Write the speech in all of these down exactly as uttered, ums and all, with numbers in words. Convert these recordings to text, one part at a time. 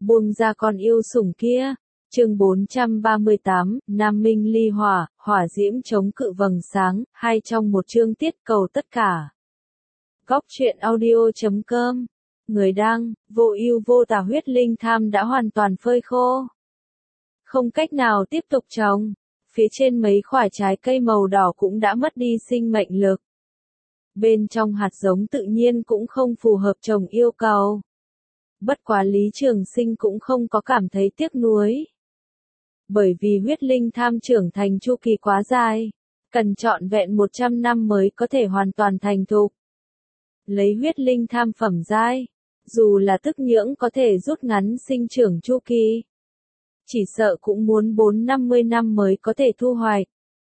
buông ra con yêu sủng kia. Chương bốn trăm ba mươi tám, Nam Minh ly hỏa, hỏa diễm chống cự vầng sáng, hai trong một chương tiết cầu tất cả. Góc truyện audio chấm com. Người đăng, vô ưu vô tà huyết linh tham đã hoàn toàn phơi khô. Không cách nào tiếp tục trồng. Phía trên mấy quả trái cây màu đỏ cũng đã mất đi sinh mệnh lực. Bên trong hạt giống tự nhiên cũng không phù hợp trồng yêu cầu. Bất quá Lý Trường Sinh cũng không có cảm thấy tiếc nuối. Bởi vì huyết linh tham trưởng thành chu kỳ quá dài, cần trọn vẹn một trăm năm mới có thể hoàn toàn thành thục. Lấy huyết linh tham phẩm giai, dù là tức nhưỡng có thể rút ngắn sinh trưởng chu kỳ, chỉ sợ cũng muốn bốn năm mươi năm mới có thể thu hoạch.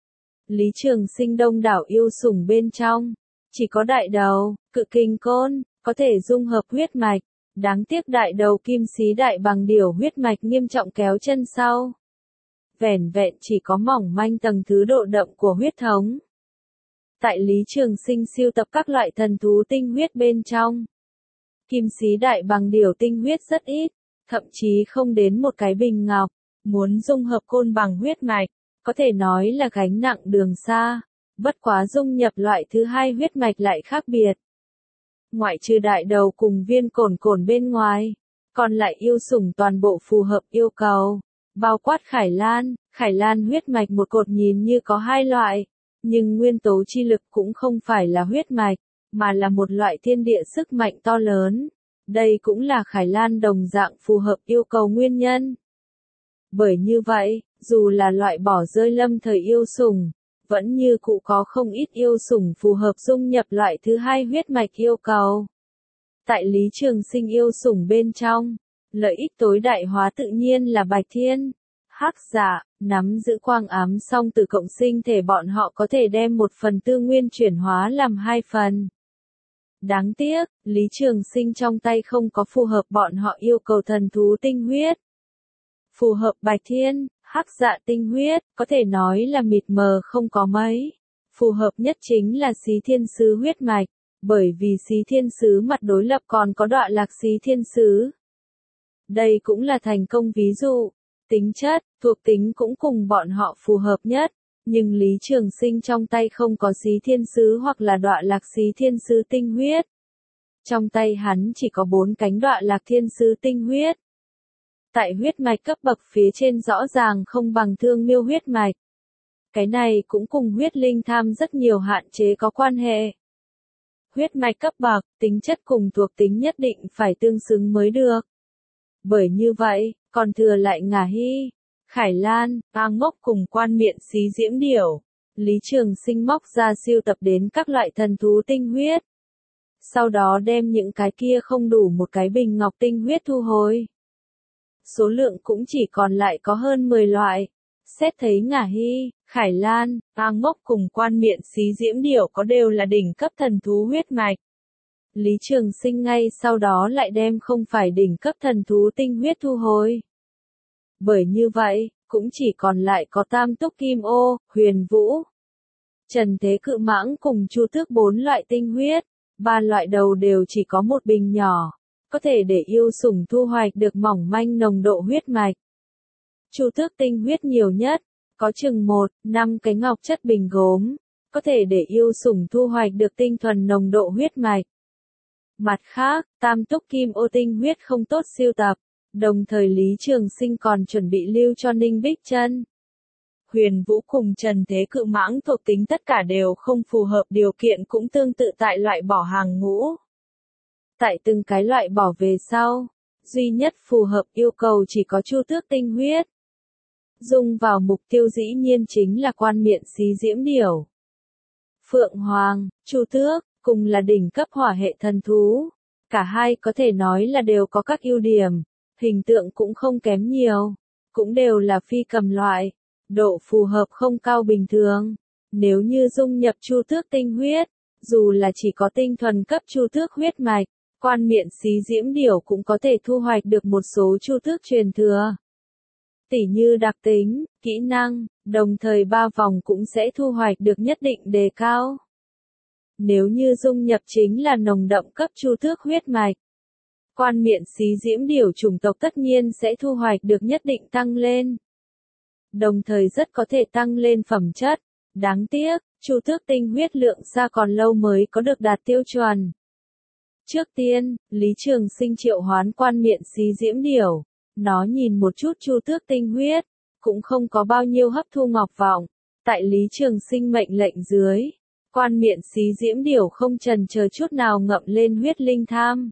Lý Trường Sinh đông đảo yêu sủng bên trong, chỉ có đại đầu, cự kình côn, có thể dung hợp huyết mạch. Đáng tiếc đại đầu kim xí đại bằng điểu huyết mạch nghiêm trọng kéo chân sau. Vẻn vẹn chỉ có mỏng manh tầng thứ độ đậm của huyết thống. Tại Lý Trường Sinh siêu tập các loại thần thú tinh huyết bên trong, kim xí đại bằng điểu tinh huyết rất ít, thậm chí không đến một cái bình ngọc. Muốn dung hợp côn bằng huyết mạch, có thể nói là gánh nặng đường xa. Bất quá dung nhập loại thứ hai huyết mạch lại khác biệt. Ngoại trừ đại đầu cùng viên cồn cồn bên ngoài, còn lại yêu sủng toàn bộ phù hợp yêu cầu, bao quát Khải Lan. Khải Lan huyết mạch một cột nhìn như có hai loại, nhưng nguyên tố chi lực cũng không phải là huyết mạch, mà là một loại thiên địa sức mạnh to lớn. Đây cũng là Khải Lan đồng dạng phù hợp yêu cầu nguyên nhân. Bởi như vậy, dù là loại bỏ rơi lâm thời yêu sủng, vẫn như cụ có không ít yêu sủng phù hợp dung nhập loại thứ hai huyết mạch yêu cầu. Tại Lý Trường Sinh yêu sủng bên trong, lợi ích tối đại hóa tự nhiên là Bạch Thiên, Hắc Dạ, nắm giữ quang ám song từ cộng sinh thể bọn họ có thể đem một phần tư nguyên chuyển hóa làm hai phần. Đáng tiếc, Lý Trường Sinh trong tay không có phù hợp bọn họ yêu cầu thần thú tinh huyết. Phù hợp Bạch Thiên, Hắc Dạ tinh huyết, có thể nói là mịt mờ không có mấy. Phù hợp nhất chính là Xí Thiên Sứ huyết mạch, bởi vì Xí Thiên Sứ mặt đối lập còn có Đọa Lạc Xí Thiên Sứ. Đây cũng là thành công ví dụ, tính chất, thuộc tính cũng cùng bọn họ phù hợp nhất, nhưng Lý Trường Sinh trong tay không có Xí Thiên Sứ hoặc là Đọa Lạc Xí Thiên Sứ tinh huyết. Trong tay hắn chỉ có bốn cánh Đọa Lạc Thiên Sứ tinh huyết. Tại huyết mạch cấp bậc phía trên rõ ràng không bằng Thương Miêu huyết mạch. Cái này cũng cùng huyết linh tham rất nhiều hạn chế có quan hệ. Huyết mạch cấp bậc, tính chất cùng thuộc tính nhất định phải tương xứng mới được. Bởi như vậy, còn thừa lại Ngả Hy, Khải Lan, A Ngốc cùng Quan Miện Xí Diễm Điểu. Lý Trường Sinh móc ra siêu tập đến các loại thần thú tinh huyết. Sau đó đem những cái kia không đủ một cái bình ngọc tinh huyết thu hồi. Số lượng cũng chỉ còn lại có hơn mười loại. Xét thấy Ngả Hy, Khải Lan, A Ngốc cùng Quan Miện Xí Diễm Điểu có đều là đỉnh cấp thần thú huyết mạch. Lý Trường Sinh ngay sau đó lại đem không phải đỉnh cấp thần thú tinh huyết thu hồi. Bởi như vậy, cũng chỉ còn lại có Tam Túc Kim Ô, Huyền Vũ, Trần Thế Cự Mãng cùng Chu Tước bốn loại tinh huyết. Ba loại đầu đều chỉ có một bình nhỏ, có thể để yêu sủng thu hoạch được mỏng manh nồng độ huyết mạch. Chu Tước tinh huyết nhiều nhất, có chừng một, năm cái ngọc chất bình gốm, có thể để yêu sủng thu hoạch được tinh thuần nồng độ huyết mạch. Mặt khác, Tam Túc Kim Ô tinh huyết không tốt siêu tập, đồng thời Lý Trường Sinh còn chuẩn bị lưu cho Ninh Bích Chân. Huyền Vũ cùng Trần Thế Cự Mãng thuộc tính tất cả đều không phù hợp điều kiện cũng tương tự tại loại bỏ hàng ngũ. Tại từng cái loại bỏ về sau, duy nhất phù hợp yêu cầu chỉ có Chu Tước tinh huyết. Dùng vào mục tiêu dĩ nhiên chính là Quan Miện Xí Diễm Điểu. Phượng Hoàng, Chu Tước, cùng là đỉnh cấp hỏa hệ thần thú. Cả hai có thể nói là đều có các ưu điểm, hình tượng cũng không kém nhiều, cũng đều là phi cầm loại, độ phù hợp không cao bình thường. Nếu như dung nhập Chu Tước tinh huyết, dù là chỉ có tinh thuần cấp Chu Tước huyết mạch, Quan Miện Xí Diễm Điểu cũng có thể thu hoạch được một số Chu Tước truyền thừa. Tỉ như đặc tính, kỹ năng, đồng thời ba vòng cũng sẽ thu hoạch được nhất định đề cao. Nếu như dung nhập chính là nồng đậm cấp Chu Tước huyết mạch, quan miện xí diễm điểu chủng tộc tất nhiên sẽ thu hoạch được nhất định tăng lên. Đồng thời rất có thể tăng lên phẩm chất. Đáng tiếc, chu tước tinh huyết lượng xa còn lâu mới có được đạt tiêu chuẩn. Trước tiên, Lý Trường Sinh triệu hoán quan miện xí diễm điểu. Nó nhìn một chút chu tước tinh huyết, cũng không có bao nhiêu hấp thu ngọc vọng. Tại Lý Trường Sinh mệnh lệnh dưới, quan miện xí diễm điểu không chần chờ chút nào ngậm lên huyết linh tham.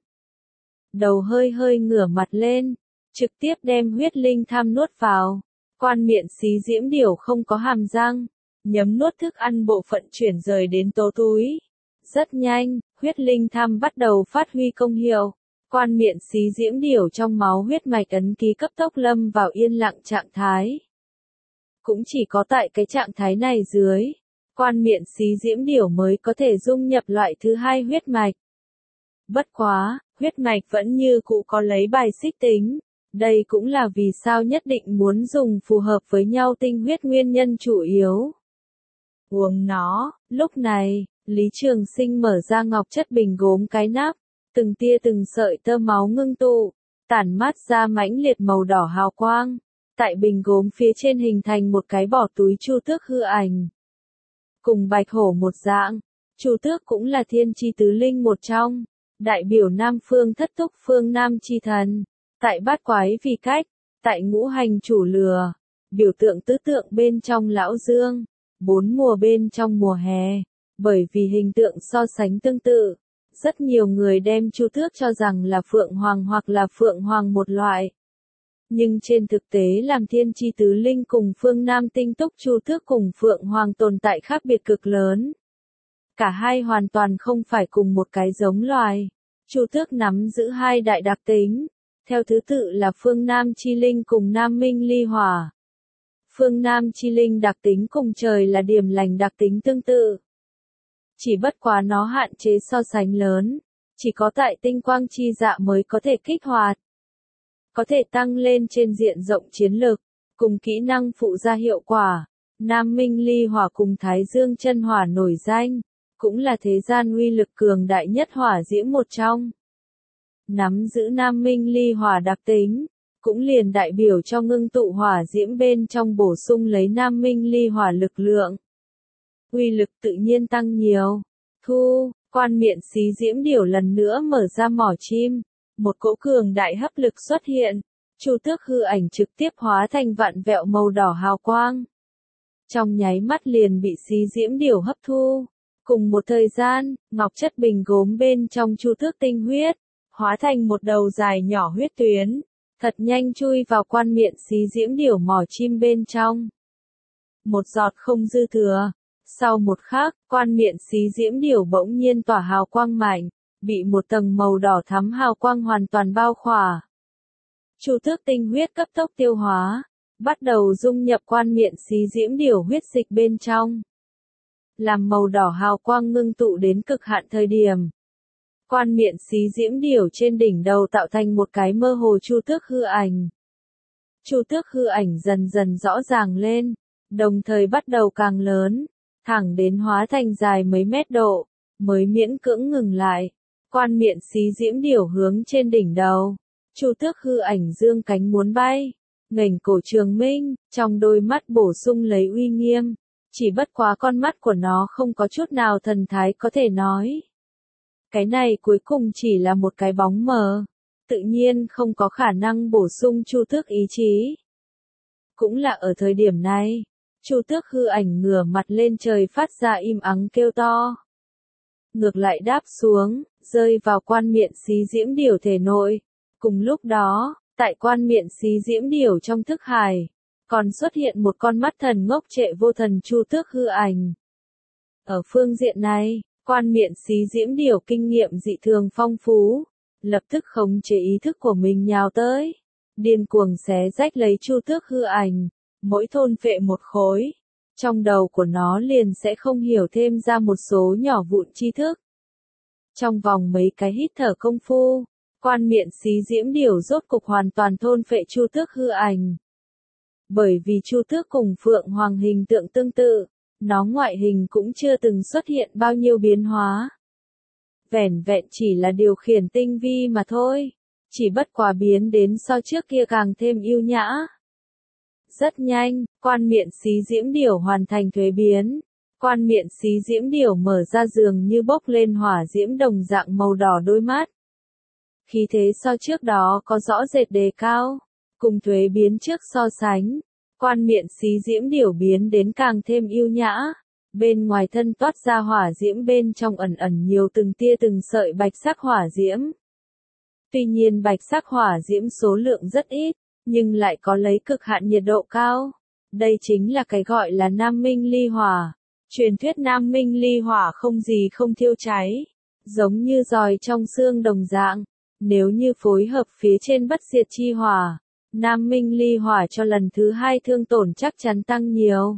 Đầu hơi hơi ngửa mặt lên, trực tiếp đem huyết linh tham nuốt vào. Quan miện xí diễm điểu không có hàm răng, nhấm nuốt thức ăn bộ phận chuyển rời đến tố túi. Rất nhanh, huyết linh tham bắt đầu phát huy công hiệu. Quan miện xí diễm điểu trong máu huyết mạch ấn ký cấp tốc lâm vào yên lặng trạng thái. Cũng chỉ có tại cái trạng thái này dưới, quan miện xí diễm điểu mới có thể dung nhập loại thứ hai huyết mạch. Bất quá, huyết mạch vẫn như cũ có lấy bài xích tính. Đây cũng là vì sao nhất định muốn dùng phù hợp với nhau tinh huyết nguyên nhân chủ yếu. Uống nó, lúc này, Lý Trường Sinh mở ra ngọc chất bình gốm cái nắp, từng tia từng sợi tơ máu ngưng tụ, tản mát ra mãnh liệt màu đỏ hào quang. Tại bình gốm phía trên hình thành một cái bỏ túi chu tước hư ảnh. Cùng bạch hổ một dạng, chu tước cũng là thiên chi tứ linh một trong, đại biểu Nam Phương thất túc phương Nam chi thần. Tại bát quái vi cách, tại ngũ hành chủ lừa, biểu tượng tứ tượng bên trong lão dương, bốn mùa bên trong mùa hè. Bởi vì hình tượng so sánh tương tự, rất nhiều người đem chu tước cho rằng là phượng hoàng hoặc là phượng hoàng một loại. Nhưng trên thực tế làm thiên chi tứ linh cùng phương Nam tinh túc chu tước cùng phượng hoàng tồn tại khác biệt cực lớn. Cả hai hoàn toàn không phải cùng một cái giống loài. Chu tước nắm giữ hai đại đặc tính, theo thứ tự là phương Nam chi linh cùng Nam minh ly hỏa. Phương Nam chi linh đặc tính cùng trời là điểm lành đặc tính tương tự. Chỉ bất quá nó hạn chế so sánh lớn, chỉ có tại tinh quang chi dạ mới có thể kích hoạt. Có thể tăng lên trên diện rộng chiến lực, cùng kỹ năng phụ gia hiệu quả. Nam minh ly hỏa cùng Thái Dương chân hỏa nổi danh, cũng là thế gian uy lực cường đại nhất hỏa diễm một trong. Nắm giữ Nam minh ly hỏa đặc tính, cũng liền đại biểu cho ngưng tụ hỏa diễm bên trong bổ sung lấy Nam minh ly hỏa lực lượng. Uy lực tự nhiên tăng nhiều. Thu, quan miện xí diễm điểu lần nữa mở ra mỏ chim. Một cỗ cường đại hấp lực xuất hiện. Chu tước hư ảnh trực tiếp hóa thành vạn vẹo màu đỏ hào quang. Trong nháy mắt liền bị xí diễm điểu hấp thu. Cùng một thời gian, ngọc chất bình gốm bên trong chu tước tinh huyết, hóa thành một đầu dài nhỏ huyết tuyến. Thật nhanh chui vào quan miện xí diễm điểu mỏ chim bên trong. Một giọt không dư thừa. Sau một khắc, quan miện xí diễm điểu bỗng nhiên tỏa hào quang mạnh, bị một tầng màu đỏ thắm hào quang hoàn toàn bao khỏa. Chu tước tinh huyết cấp tốc tiêu hóa, bắt đầu dung nhập quan miện xí diễm điểu huyết dịch bên trong. Làm màu đỏ hào quang ngưng tụ đến cực hạn thời điểm. Quan miện xí diễm điểu trên đỉnh đầu tạo thành một cái mơ hồ chu tước hư ảnh. Chu tước hư ảnh dần dần rõ ràng lên, đồng thời bắt đầu càng lớn, thẳng đến hóa thành dài mấy mét độ, mới miễn cưỡng ngừng lại. Quan miện xí diễm điểu hướng trên đỉnh đầu, chu tước hư ảnh dương cánh muốn bay, nghềnh cổ trường minh, trong đôi mắt bổ sung lấy uy nghiêm, chỉ bất quá con mắt của nó không có chút nào thần thái có thể nói. Cái này cuối cùng chỉ là một cái bóng mờ, tự nhiên không có khả năng bổ sung chu tước ý chí. Cũng là ở thời điểm này, chu tước hư ảnh ngửa mặt lên trời phát ra im ắng kêu to. Ngược lại đáp xuống, rơi vào quan miện xí diễm điểu thể nội. Cùng lúc đó, tại quan miện xí diễm điểu trong thức hải, còn xuất hiện một con mắt thần ngốc trệ vô thần chu tước hư ảnh. Ở phương diện này, quan miện xí diễm điểu kinh nghiệm dị thường phong phú, lập tức khống chế ý thức của mình nhào tới, điên cuồng xé rách lấy chu tước hư ảnh, mỗi thôn phệ một khối. Trong đầu của nó liền sẽ không hiểu thêm ra một số nhỏ vụn tri thức. Trong vòng mấy cái hít thở công phu, quan miện xí diễm điểu rốt cục hoàn toàn thôn phệ chu tước hư ảnh. Bởi vì chu tước cùng phượng hoàng hình tượng tương tự, nó ngoại hình cũng chưa từng xuất hiện bao nhiêu biến hóa. Vẻn vẹn chỉ là điều khiển tinh vi mà thôi. chỉ bất quá biến đến so trước kia càng thêm yêu nhã. Rất nhanh, quan miện xí diễm điểu hoàn thành thuế biến. Quan miện xí diễm điểu mở ra dường như bốc lên hỏa diễm đồng dạng màu đỏ đôi mắt. Khí thế so trước đó có rõ rệt đề cao, cùng thuế biến trước so sánh. Quan miện xí diễm điểu biến đến càng thêm yêu nhã, bên ngoài thân toát ra hỏa diễm, bên trong ẩn ẩn nhiều từng tia từng sợi bạch sắc hỏa diễm. Tuy nhiên bạch sắc hỏa diễm số lượng rất ít, nhưng lại có lấy cực hạn nhiệt độ cao. Đây chính là cái gọi là Nam Minh ly hỏa. Truyền thuyết Nam Minh ly hỏa không gì không thiêu cháy, giống như giòi trong xương đồng dạng. Nếu như phối hợp phía trên bất diệt chi hỏa, Nam Minh ly hỏa cho lần thứ hai thương tổn chắc chắn tăng nhiều.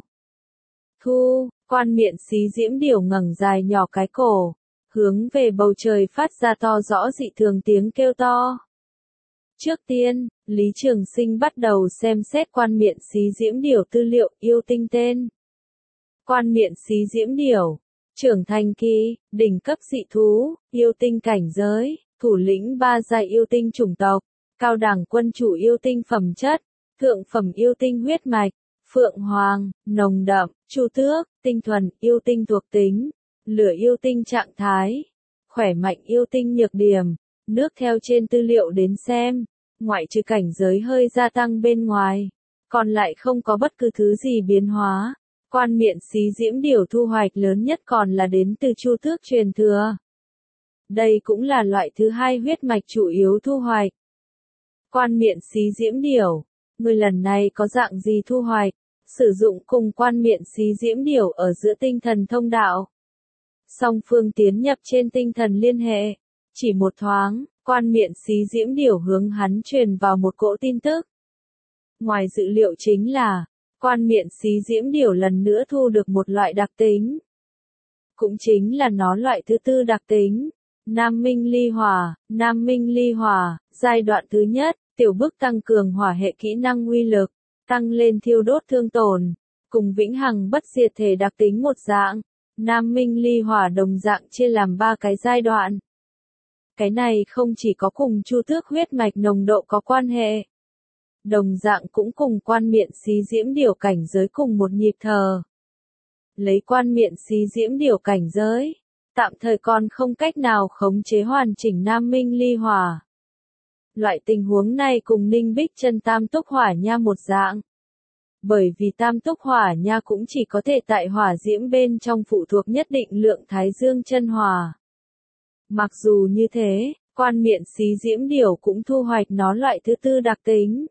Thu, quan miện xí diễm điểu ngẩng dài nhỏ cái cổ, hướng về bầu trời phát ra to rõ dị thường tiếng kêu to. Trước tiên, Lý Trường Sinh bắt đầu xem xét quan miện xí diễm điểu tư liệu yêu tinh tên. Quan miện xí diễm điểu, trưởng thành kỳ, đỉnh cấp dị thú, yêu tinh cảnh giới, thủ lĩnh ba giai yêu tinh chủng tộc, cao đẳng quân chủ yêu tinh phẩm chất, thượng phẩm yêu tinh huyết mạch, phượng hoàng, nồng đậm, chu tước, tinh thuần, yêu tinh thuộc tính, lửa yêu tinh trạng thái, khỏe mạnh yêu tinh nhược điểm. Nước theo trên tư liệu đến xem, ngoại trừ cảnh giới hơi gia tăng bên ngoài, còn lại không có bất cứ thứ gì biến hóa. Quan miện xí diễm điểu thu hoạch lớn nhất còn là đến từ chu tước truyền thừa. Đây cũng là loại thứ hai huyết mạch chủ yếu thu hoạch. Quan miện xí diễm điểu, người lần này có dạng gì thu hoạch? Sử dụng cùng quan miện xí diễm điểu ở giữa tinh thần thông đạo. Song phương tiến nhập trên tinh thần liên hệ. Chỉ một thoáng, quan miện xí diễm điểu hướng hắn truyền vào một cỗ tin tức. Ngoài dự liệu chính là, quan miện xí diễm điểu lần nữa thu được một loại đặc tính. Cũng chính là nó loại thứ tư đặc tính. Nam Minh ly hỏa, Nam Minh ly hỏa, giai đoạn thứ nhất, tiểu bức tăng cường hỏa hệ kỹ năng uy lực, tăng lên thiêu đốt thương tổn, cùng vĩnh hằng bất diệt thể đặc tính một dạng. Nam Minh ly hỏa đồng dạng chia làm ba cái giai đoạn. Cái này không chỉ có cùng chu tước huyết mạch nồng độ có quan hệ, đồng dạng cũng cùng quan miện xí diễm điểu cảnh giới cùng một nhịp thở. Lấy quan miện xí diễm điểu cảnh giới, tạm thời còn không cách nào khống chế hoàn chỉnh Nam Minh ly hỏa. Loại tình huống này cùng Ninh Bích Chân tam túc hỏa nha một dạng. Bởi vì tam túc hỏa nha cũng chỉ có thể tại hỏa diễm bên trong phụ thuộc nhất định lượng thái dương chân hỏa. Mặc dù như thế, quan miện xí diễm điểu cũng thu hoạch nó loại thứ tư đặc tính.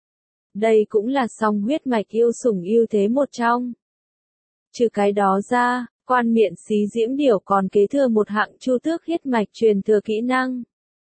Đây cũng là song huyết mạch yêu sủng ưu thế một trong. Trừ cái đó ra, quan miện xí diễm điểu còn kế thừa một hạng chu tước huyết mạch truyền thừa kỹ năng.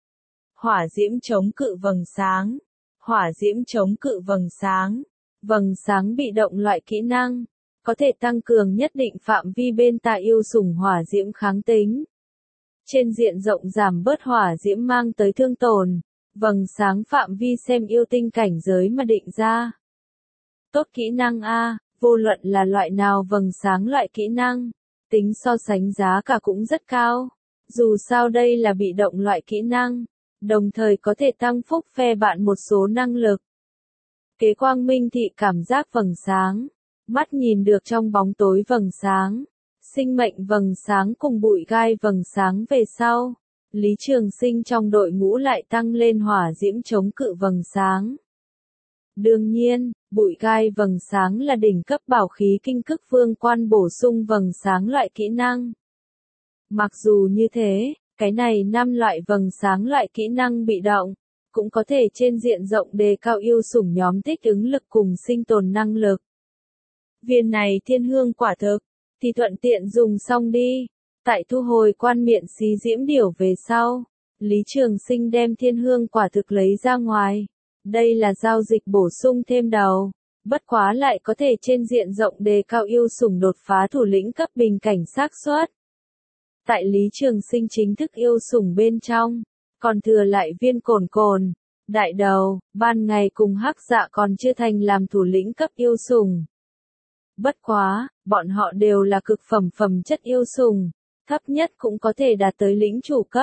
Hỏa diễm chống cự vầng sáng. Hỏa diễm chống cự vầng sáng. Vầng sáng bị động loại kỹ năng, có thể tăng cường nhất định phạm vi bên tai yêu sủng hỏa diễm kháng tính. Trên diện rộng giảm bớt hỏa diễm mang tới thương tổn, vầng sáng phạm vi xem yêu tinh cảnh giới mà định ra. Tốt kỹ năng A, vô luận là loại nào vầng sáng loại kỹ năng, tính so sánh giá cả cũng rất cao. Dù sao đây là bị động loại kỹ năng, đồng thời có thể tăng phúc phe bạn một số năng lực. Kế quang minh thị cảm giác vầng sáng, mắt nhìn được trong bóng tối vầng sáng, sinh mệnh vầng sáng cùng bụi gai vầng sáng về sau, Lý Trường Sinh trong đội ngũ lại tăng lên hỏa diễm chống cự vầng sáng. Đương nhiên, bụi gai vầng sáng là đỉnh cấp bảo khí kinh cức vương quan bổ sung vầng sáng loại kỹ năng. Mặc dù như thế, cái này năm loại vầng sáng loại kỹ năng bị động, cũng có thể trên diện rộng đề cao yêu sủng nhóm thích ứng lực cùng sinh tồn năng lực. Viên này thiên hương quả thực, thì thuận tiện dùng xong đi. Tại thu hồi quan miện xí diễm điểu về sau, Lý Trường Sinh đem thiên hương quả thực lấy ra ngoài. Đây là giao dịch bổ sung thêm đầu, bất quá lại có thể trên diện rộng đề cao yêu sủng đột phá thủ lĩnh cấp bình cảnh xác suất. Tại Lý Trường Sinh chính thức yêu sủng bên trong, còn thừa lại viên cồn cồn, đại đầu, ban ngày cùng hắc dạ còn chưa thành làm thủ lĩnh cấp yêu sủng. Bất quá, bọn họ đều là cực phẩm phẩm chất yêu sủng, thấp nhất cũng có thể đạt tới lĩnh chủ cấp.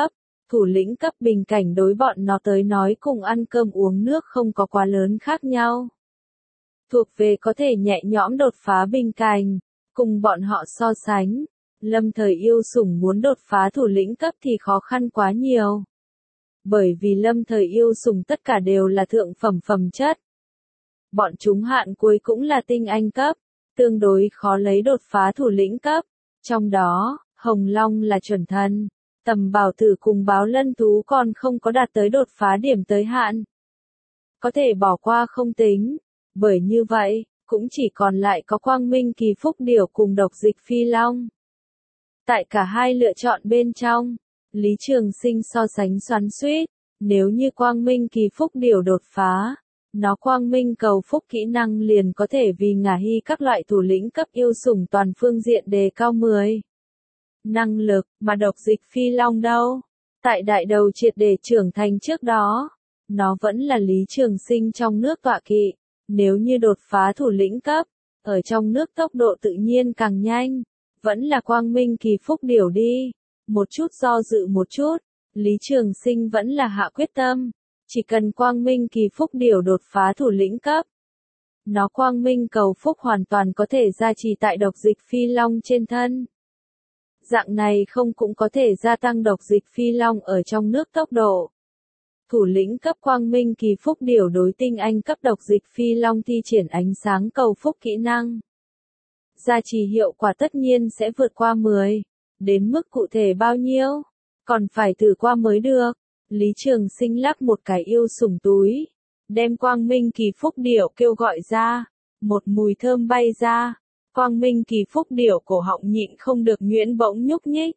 Thủ lĩnh cấp bình cảnh đối bọn nó tới nói cùng ăn cơm uống nước không có quá lớn khác nhau. Thuộc về có thể nhẹ nhõm đột phá bình cảnh, cùng bọn họ so sánh, Lâm Thời Yêu Sủng muốn đột phá thủ lĩnh cấp thì khó khăn quá nhiều. Bởi vì Lâm Thời Yêu Sủng tất cả đều là thượng phẩm phẩm chất. Bọn chúng hạn cuối cũng là tinh anh cấp, tương đối khó lấy đột phá thủ lĩnh cấp. Trong đó, Hồng Long là chuẩn thần, Tầm Bảo Tử cùng Báo Lân Thú còn không có đạt tới đột phá điểm tới hạn. Có thể bỏ qua không tính, bởi như vậy, cũng chỉ còn lại có Quang Minh Kỳ Phúc Điểu cùng Độc Dịch Phi Long. Tại cả hai lựa chọn bên trong, Lý Trường Sinh so sánh xoắn xuýt, nếu như Quang Minh Kỳ Phúc Điểu đột phá, nó Quang Minh Cầu Phúc kỹ năng liền có thể vì ngả hy các loại thủ lĩnh cấp yêu sủng toàn phương diện đề cao mười. Năng lực, mà Độc Dịch Phi Long đâu? Tại đại đầu triệt để trưởng thành trước đó, nó vẫn là Lý Trường Sinh trong nước tọa kỵ, nếu như đột phá thủ lĩnh cấp, ở trong nước tốc độ tự nhiên càng nhanh, vẫn là Quang Minh Kỳ Phúc Điểu đi. Một chút do dự một chút, Lý Trường Sinh vẫn là hạ quyết tâm, chỉ cần Quang Minh Kỳ Phúc Điểu đột phá thủ lĩnh cấp. Nó Quang Minh Cầu Phúc hoàn toàn có thể gia trì tại Độc Dịch Phi Long trên thân. Dạng này không cũng có thể gia tăng Độc Dịch Phi Long ở trong nước tốc độ. Thủ lĩnh cấp Quang Minh Kỳ Phúc Điểu đối tinh anh cấp Độc Dịch Phi Long thi triển ánh sáng cầu phúc kỹ năng. Gia trì hiệu quả tất nhiên sẽ vượt qua mười, đến mức cụ thể bao nhiêu, còn phải thử qua mới được. Lý Trường Sinh lắc một cái yêu sủng túi, đem Quang Minh Kỳ Phúc Điểu kêu gọi ra, một mùi thơm bay ra, Quang Minh Kỳ Phúc Điểu cổ họng nhịn không được nhuyễn bỗng nhúc nhích.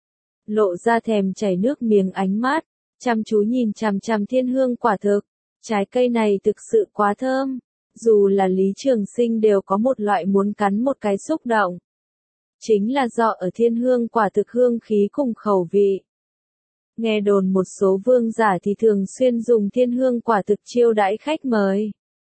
Lộ ra thèm chảy nước miếng ánh mắt, chăm chú nhìn chằm chằm thiên hương quả thực, trái cây này thực sự quá thơm, dù là Lý Trường Sinh đều có một loại muốn cắn một cái xúc động. Chính là do ở thiên hương quả thực hương khí cùng khẩu vị. Nghe đồn một số vương giả thì thường xuyên dùng thiên hương quả thực chiêu đãi khách mời.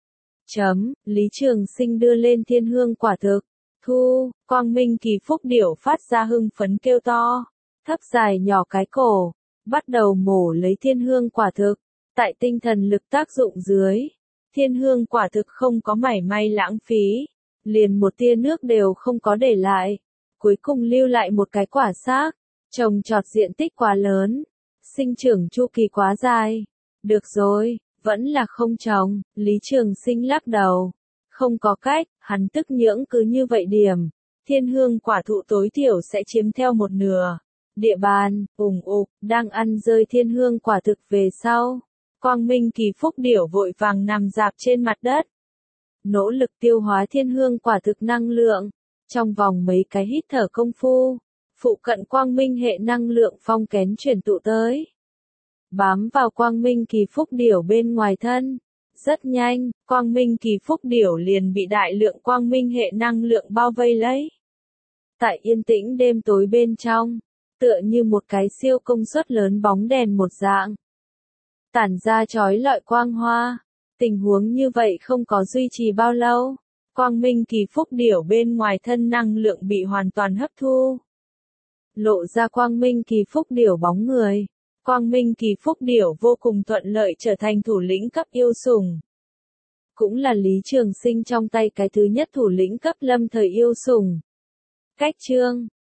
Chấm, Lý Trường Sinh đưa lên thiên hương quả thực, thu, Quang Minh Kỳ Phúc Điểu phát ra hưng phấn kêu to, thấp dài nhỏ cái cổ, bắt đầu mổ lấy thiên hương quả thực. Tại tinh thần lực tác dụng dưới, thiên hương quả thực không có mảy may lãng phí, liền một tia nước đều không có để lại, cuối cùng lưu lại một cái quả xác, trồng trọt diện tích quá lớn, sinh trưởng chu kỳ quá dài. Được rồi, vẫn là không trồng, Lý Trường Sinh lắc đầu. Không có cách, hắn tức nhưỡng cứ như vậy điểm, thiên hương quả thụ tối thiểu sẽ chiếm theo một nửa. Địa bàn, ủng ục, đang ăn rơi thiên hương quả thực về sau. Quang Minh Kỳ Phúc Điểu vội vàng nằm dạp trên mặt đất. Nỗ lực tiêu hóa thiên hương quả thực năng lượng. Trong vòng mấy cái hít thở công phu, phụ cận Quang Minh hệ năng lượng phong kén chuyển tụ tới. Bám vào Quang Minh Kỳ Phúc Điểu bên ngoài thân. Rất nhanh, Quang Minh Kỳ Phúc Điểu liền bị đại lượng Quang Minh hệ năng lượng bao vây lấy. Tại yên tĩnh đêm tối bên trong, tựa như một cái siêu công suất lớn bóng đèn một dạng. Tản ra chói lọi quang hoa. Tình huống như vậy không có duy trì bao lâu. Quang Minh Kỳ Phúc Điểu bên ngoài thân năng lượng bị hoàn toàn hấp thu. Lộ ra Quang Minh Kỳ Phúc Điểu bóng người. Quang Minh Kỳ Phúc Điểu vô cùng thuận lợi trở thành thủ lĩnh cấp yêu sủng. Cũng là Lý Trường Sinh trong tay cái thứ nhất thủ lĩnh cấp lâm thời yêu sủng. Cách chương